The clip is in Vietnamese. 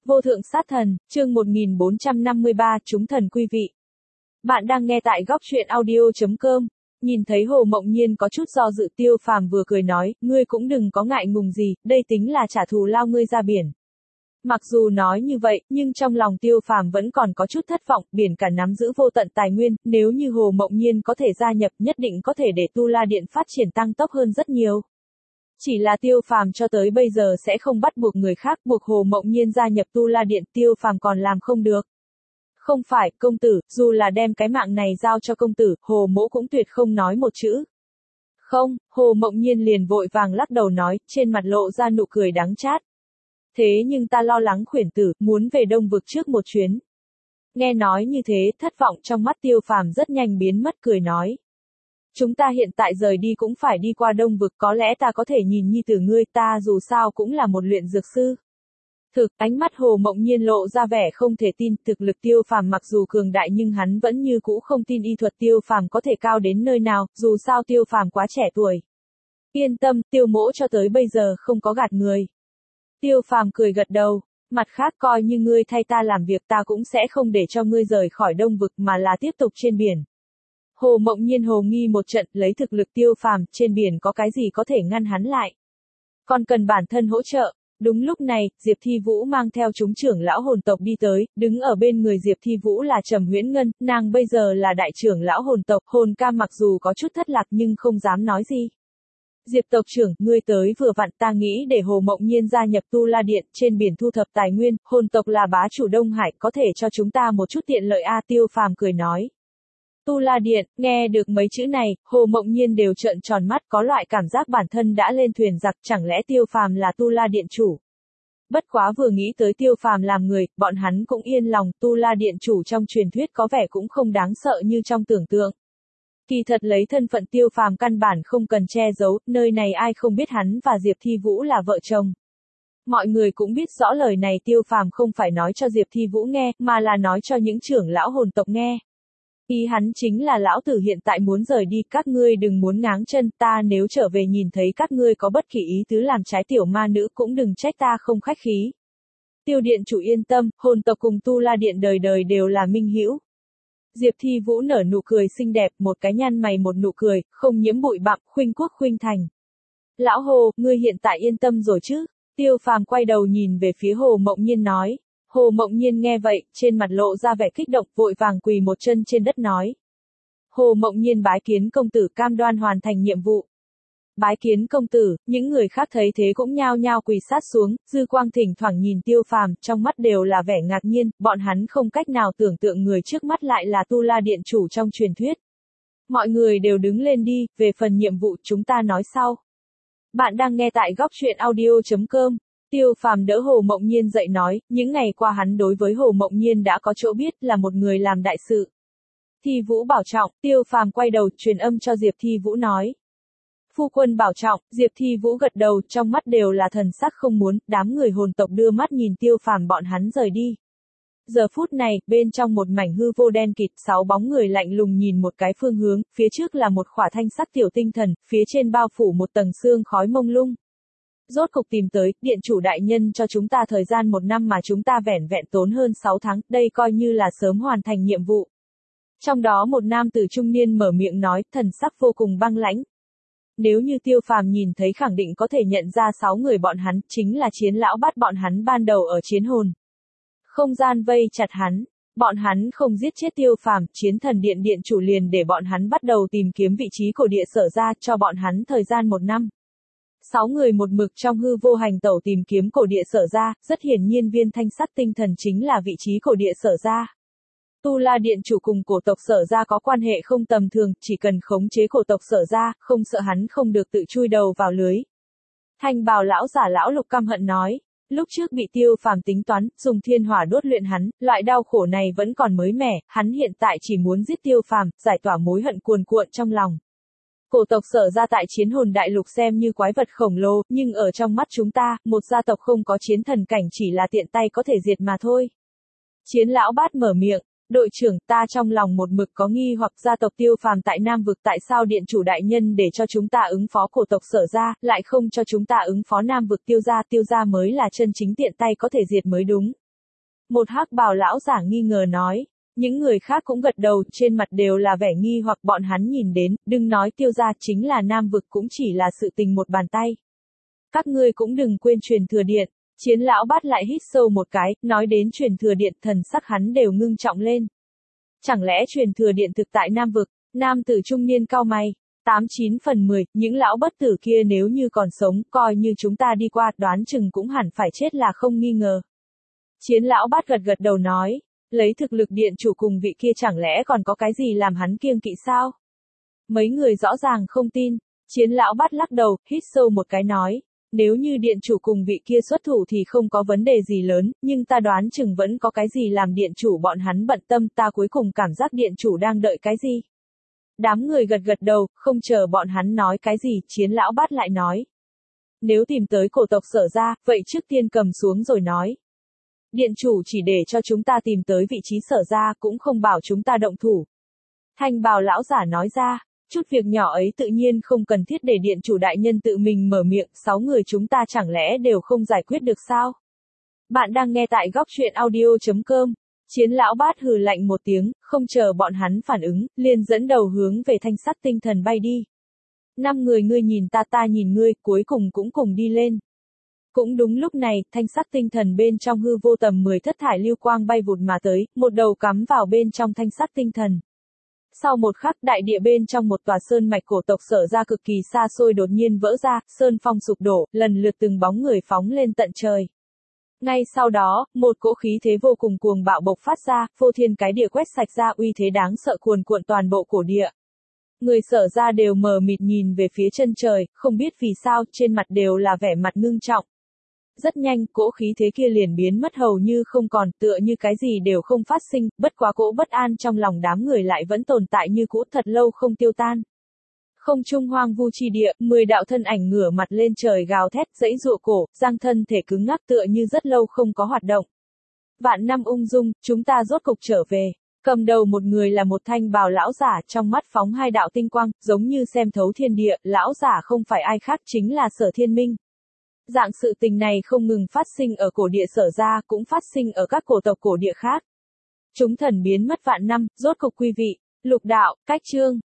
Vô thượng sát thần, chương 1453, chúng thần quý vị. Bạn đang nghe tại góc truyện audio.com. Nhìn thấy Hồ Mộng Nhiên có chút do dự, Tiêu Phàm vừa cười nói, ngươi cũng đừng có ngại ngùng gì, đây tính là trả thù lao ngươi ra biển. Mặc dù nói như vậy, nhưng trong lòng Tiêu Phàm vẫn còn có chút thất vọng, biển cả nắm giữ vô tận tài nguyên, nếu như Hồ Mộng Nhiên có thể gia nhập nhất định có thể để Tu La Điện phát triển tăng tốc hơn rất nhiều. Chỉ là Tiêu Phàm cho tới bây giờ sẽ không bắt buộc người khác, buộc Hồ Mộng Nhiên gia nhập Tu La Điện, Tiêu Phàm còn làm không được. Không phải, công tử, dù là đem cái mạng này giao cho công tử, Hồ mỗ cũng tuyệt không nói một chữ. Không, Hồ Mộng Nhiên liền vội vàng lắc đầu nói, trên mặt lộ ra nụ cười đắng chát. Thế nhưng ta lo lắng khuyển tử, muốn về Đông Vực trước một chuyến. Nghe nói như thế, thất vọng trong mắt Tiêu Phàm rất nhanh biến mất, cười nói. Chúng ta hiện tại rời đi cũng phải đi qua Đông Vực, có lẽ ta có thể nhìn nhi tử ngươi, ta dù sao cũng là một luyện dược sư. Thực, ánh mắt Hồ Mộng Nhiên lộ ra vẻ không thể tin, thực lực Tiêu Phàm mặc dù cường đại nhưng hắn vẫn như cũ không tin y thuật Tiêu Phàm có thể cao đến nơi nào, dù sao Tiêu Phàm quá trẻ tuổi. Yên tâm, Tiêu mỗ cho tới bây giờ không có gạt người. Tiêu Phàm cười gật đầu, mặt khác coi như ngươi thay ta làm việc, ta cũng sẽ không để cho ngươi rời khỏi Đông Vực mà là tiếp tục trên biển. Hồ Mộng Nhiên hồ nghi một trận, lấy thực lực Tiêu Phàm, trên biển có cái gì có thể ngăn hắn lại. Còn cần bản thân hỗ trợ. Đúng lúc này, Diệp Thi Vũ mang theo chúng trưởng lão hồn tộc đi tới, đứng ở bên người Diệp Thi Vũ là Trầm Huyễn Ngân, nàng bây giờ là đại trưởng lão hồn tộc, hồn ca mặc dù có chút thất lạc nhưng không dám nói gì. Diệp tộc trưởng, ngươi tới vừa vặn, ta nghĩ để Hồ Mộng Nhiên gia nhập Tu La Điện, trên biển thu thập tài nguyên, hồn tộc là bá chủ Đông Hải, có thể cho chúng ta một chút tiện lợi a. Tiêu Phàm cười nói. Tu La Điện, nghe được mấy chữ này, Hồ Mộng Nhiên đều trợn tròn mắt, có loại cảm giác bản thân đã lên thuyền giặc, chẳng lẽ Tiêu Phàm là Tu La Điện chủ. Bất quá vừa nghĩ tới Tiêu Phàm làm người, bọn hắn cũng yên lòng, Tu La Điện chủ trong truyền thuyết có vẻ cũng không đáng sợ như trong tưởng tượng. Kỳ thật lấy thân phận Tiêu Phàm căn bản không cần che giấu, nơi này ai không biết hắn và Diệp Thi Vũ là vợ chồng. Mọi người cũng biết rõ lời này Tiêu Phàm không phải nói cho Diệp Thi Vũ nghe, mà là nói cho những trưởng lão hồn tộc nghe. Ý hắn chính là lão tử hiện tại muốn rời đi, các ngươi đừng muốn ngáng chân, ta nếu trở về nhìn thấy các ngươi có bất kỳ ý tứ làm trái tiểu ma nữ cũng đừng trách ta không khách khí. Tiêu điện chủ yên tâm, hồn tộc cùng Tu La Điện đời đời đều là minh hữu. Diệp Thi Vũ nở nụ cười xinh đẹp, một cái nhăn mày một nụ cười, không nhiễm bụi bặm, khuynh quốc khuynh thành. Lão Hồ, ngươi hiện tại yên tâm rồi chứ? Tiêu Phàm quay đầu nhìn về phía Hồ Mộng Nhiên nói. Hồ Mộng Nhiên nghe vậy, trên mặt lộ ra vẻ kích động, vội vàng quỳ một chân trên đất nói. Hồ Mộng Nhiên bái kiến công tử, cam đoan hoàn thành nhiệm vụ. Bái kiến công tử, những người khác thấy thế cũng nhao nhao quỳ sát xuống, dư quang thỉnh thoảng nhìn Tiêu Phàm, trong mắt đều là vẻ ngạc nhiên, bọn hắn không cách nào tưởng tượng người trước mắt lại là Tu La Điện chủ trong truyền thuyết. Mọi người đều đứng lên đi, về phần nhiệm vụ chúng ta nói sau. Bạn đang nghe tại góc truyện audio.com. Tiêu Phàm đỡ Hồ Mộng Nhiên dậy nói, những ngày qua hắn đối với Hồ Mộng Nhiên đã có chỗ biết, là một người làm đại sự. Thi Vũ bảo trọng, Tiêu Phàm quay đầu truyền âm cho Diệp Thi Vũ nói. Phu quân bảo trọng, Diệp Thi Vũ gật đầu, trong mắt đều là thần sắc không muốn, đám người hồn tộc đưa mắt nhìn Tiêu Phàm bọn hắn rời đi. Giờ phút này, bên trong một mảnh hư vô đen kịt, 6 bóng người lạnh lùng nhìn một cái phương hướng, phía trước là một khỏa thanh sắc tiểu tinh thần, phía trên bao phủ một tầng sương khói mông lung. Rốt cục tìm tới, điện chủ đại nhân cho chúng ta thời gian 1 năm mà chúng ta vẻn vẹn tốn hơn 6 tháng, đây coi như là sớm hoàn thành nhiệm vụ. Trong đó một nam tử trung niên mở miệng nói, thần sắc vô cùng băng lãnh. Nếu như Tiêu Phàm nhìn thấy khẳng định có thể nhận ra 6 người bọn hắn, chính là chiến lão bắt bọn hắn ban đầu ở chiến hồn. Không gian vây chặt hắn, bọn hắn không giết chết Tiêu Phàm, chiến thần điện điện chủ liền để bọn hắn bắt đầu tìm kiếm vị trí cổ địa sở ra, cho bọn hắn thời gian 1 năm. 6 người một mực trong hư vô hành tẩu tìm kiếm cổ địa sở ra, rất hiển nhiên viên thanh sắc tinh thần chính là vị trí cổ địa sở ra. Tu La Điện chủ cùng cổ tộc sở ra có quan hệ không tầm thường, chỉ cần khống chế cổ tộc sở ra, không sợ hắn không được tự chui đầu vào lưới. Thanh bào lão giả lão Lục căm hận nói, lúc trước bị Tiêu Phàm tính toán, dùng thiên hỏa đốt luyện hắn, loại đau khổ này vẫn còn mới mẻ, hắn hiện tại chỉ muốn giết Tiêu Phàm, giải tỏa mối hận cuồn cuộn trong lòng. Cổ tộc sở ra tại chiến hồn đại lục xem như quái vật khổng lồ, nhưng ở trong mắt chúng ta, một gia tộc không có chiến thần cảnh chỉ là tiện tay có thể diệt mà thôi. Chiến lão bát mở miệng, đội trưởng, ta trong lòng một mực có nghi hoặc gia tộc Tiêu Phàm tại Nam Vực tại sao điện chủ đại nhân để cho chúng ta ứng phó cổ tộc sở ra, lại không cho chúng ta ứng phó Nam Vực tiêu gia mới là chân chính tiện tay có thể diệt mới đúng. Một hắc bào lão giả nghi ngờ nói. Những người khác cũng gật đầu, trên mặt đều là vẻ nghi hoặc bọn hắn nhìn đến, đừng nói Tiêu gia chính là Nam vực cũng chỉ là sự tình một bàn tay. Các ngươi cũng đừng quên truyền thừa điện. Chiến lão Bát lại hít sâu một cái, nói đến truyền thừa điện, thần sắc hắn đều ngưng trọng lên. Chẳng lẽ truyền thừa điện thực tại Nam vực? Nam tử trung niên cau mày. 89/10, những lão bất tử kia nếu như còn sống, coi như chúng ta đi qua, đoán chừng cũng hẳn phải chết là không nghi ngờ. Chiến lão Bát gật gật đầu nói, lấy thực lực điện chủ cùng vị kia chẳng lẽ còn có cái gì làm hắn kiêng kỵ sao? Mấy người rõ ràng không tin. Chiến lão Bát lắc đầu, hít sâu một cái nói, nếu như điện chủ cùng vị kia xuất thủ thì không có vấn đề gì lớn, nhưng ta đoán chừng vẫn có cái gì làm điện chủ bọn hắn bận tâm, ta cuối cùng cảm giác điện chủ đang đợi cái gì. Đám người gật gật đầu, không chờ bọn hắn nói cái gì, Chiến lão Bát lại nói. Nếu tìm tới cổ tộc Sở ra, vậy trước tiên cầm xuống rồi nói. Điện chủ chỉ để cho chúng ta tìm tới vị trí Sở ra, cũng không bảo chúng ta động thủ. Thanh bào lão giả nói ra, chút việc nhỏ ấy tự nhiên không cần thiết để điện chủ đại nhân tự mình mở miệng, 6 người chúng ta chẳng lẽ đều không giải quyết được sao? Bạn đang nghe tại góc truyện audio.com. Chiến lão Bát hừ lạnh một tiếng, không chờ bọn hắn phản ứng, liền dẫn đầu hướng về thanh sắt tinh thần bay đi. 5 người ngươi nhìn ta, ta nhìn ngươi, cuối cùng cũng cùng đi lên. Cũng đúng lúc này, thanh sắt tinh thần bên trong hư vô tầm 10 thất thải lưu quang bay vụt mà tới, một đầu cắm vào bên trong thanh sắt tinh thần. Sau một khắc, đại địa bên trong một tòa sơn mạch cổ tộc Sở ra cực kỳ xa xôi đột nhiên vỡ ra, sơn phong sụp đổ, lần lượt từng bóng người phóng lên tận trời. Ngay sau đó, một cỗ khí thế vô cùng cuồng bạo bộc phát ra, phô thiên cái địa quét sạch ra, uy thế đáng sợ cuồn cuộn toàn bộ cổ địa. Người Sở ra đều mờ mịt nhìn về phía chân trời, không biết vì sao, trên mặt đều là vẻ mặt ngưng trọng. Rất nhanh, cỗ khí thế kia liền biến mất hầu như không còn, tựa như cái gì đều không phát sinh, bất quá cỗ bất an trong lòng đám người lại vẫn tồn tại như cũ, thật lâu không tiêu tan. Không trung hoang vu chi địa, 10 đạo thân ảnh ngửa mặt lên trời gào thét, giãy giụa cổ, giang thân thể cứng ngắc tựa như rất lâu không có hoạt động. Vạn năm ung dung, chúng ta rốt cục trở về. Cầm đầu một người là một thanh bào lão giả, trong mắt phóng 2 đạo tinh quang, giống như xem thấu thiên địa, lão giả không phải ai khác chính là Sở Thiên Minh. Dạng sự tình này không ngừng phát sinh ở cổ địa Sở ra, cũng phát sinh ở các cổ tộc cổ địa khác. Chúng thần biến mất vạn năm, rốt cục quý vị. Lục đạo, cách chương.